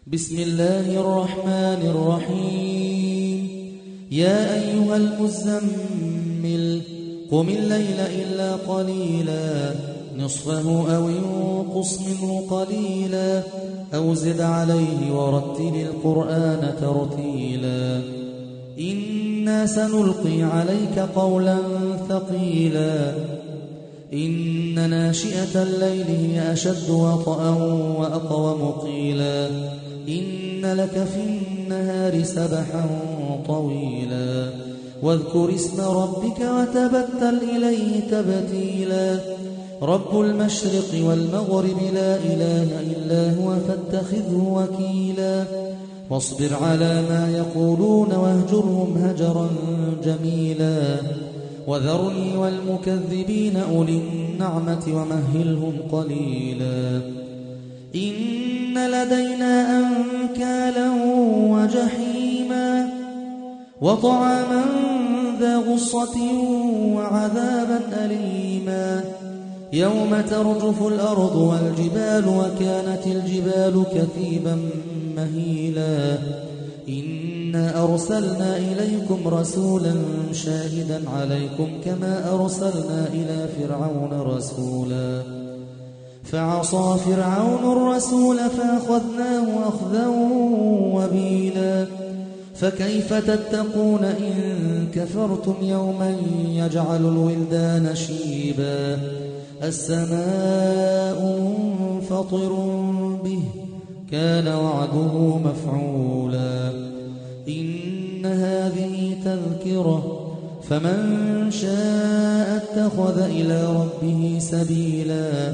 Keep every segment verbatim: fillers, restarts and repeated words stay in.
بسم الله الرحمن الرحيم يا أيها المزمل قم الليل إلا قليلا نصفه أو انقص منه قليلا أو زد عليه ورتل القرآن ترتيلا إنا سنلقي عليك قولا ثقيلا إن ناشئة الليل هي أشد وطئا وأقوم قيلا إن لك في النهار سبحا طويلا واذكر اسم ربك وتبتل إليه تبتيلا رب المشرق والمغرب لا إله إلا هو فاتخذه وكيلا واصبر على ما يقولون واهجرهم هجرا جميلا وذرني والمكذبين أولي النعمة ومهلهم قليلا إن لدينا أنكالا وجحيما وطعاما ذا غصة وعذابا أليما يوم ترجف الأرض والجبال وكانت الجبال كثيبا مهيلا إنا أرسلنا إليكم رسولا شاهدا عليكم كما أرسلنا إلى فرعون رسولا فعصى فرعون الرسول فأخذناه أخذا وبيلا فكيف تتقون إن كفرتم يوما يجعل الولدان شيبا السماء منفطر به كان وعده مفعولا إن هذه تذكرة فمن شاء اتخذ إلى ربه سبيلا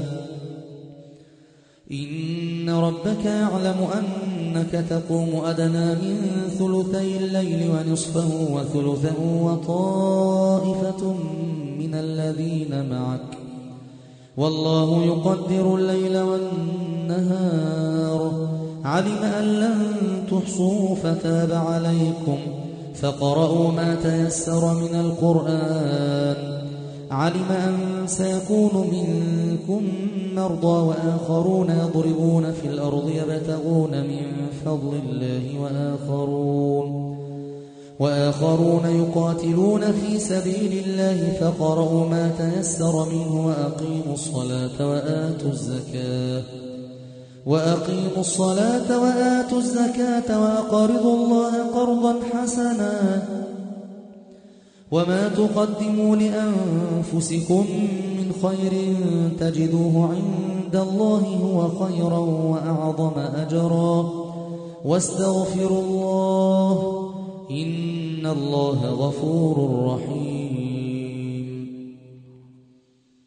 إن ربك يعلم أنك تقوم أدنى من ثلثي الليل ونصفه وثلثه وطائفة من الذين معك والله يقدر الليل والنهار علم أن لن تحصوا فتاب عليكم فقرأوا ما تيسر من القرآن علم أن سيكون منكم مرضى وآخرون يضربون في الأرض يبتغون من فضل الله وآخرون وآخرون يقاتلون في سبيل الله فقرأوا ما تيسر منه وأقيموا الصلاة وآتوا الزكاة وأقيموا الصلاة وآتوا الزكاة وأقرضوا الله قرضا حسنا وما تقدموا لأنفسكم من خير تجدوه عند الله هو خيرا وأعظم أجرا واستغفروا الله إن الله غفور رحيم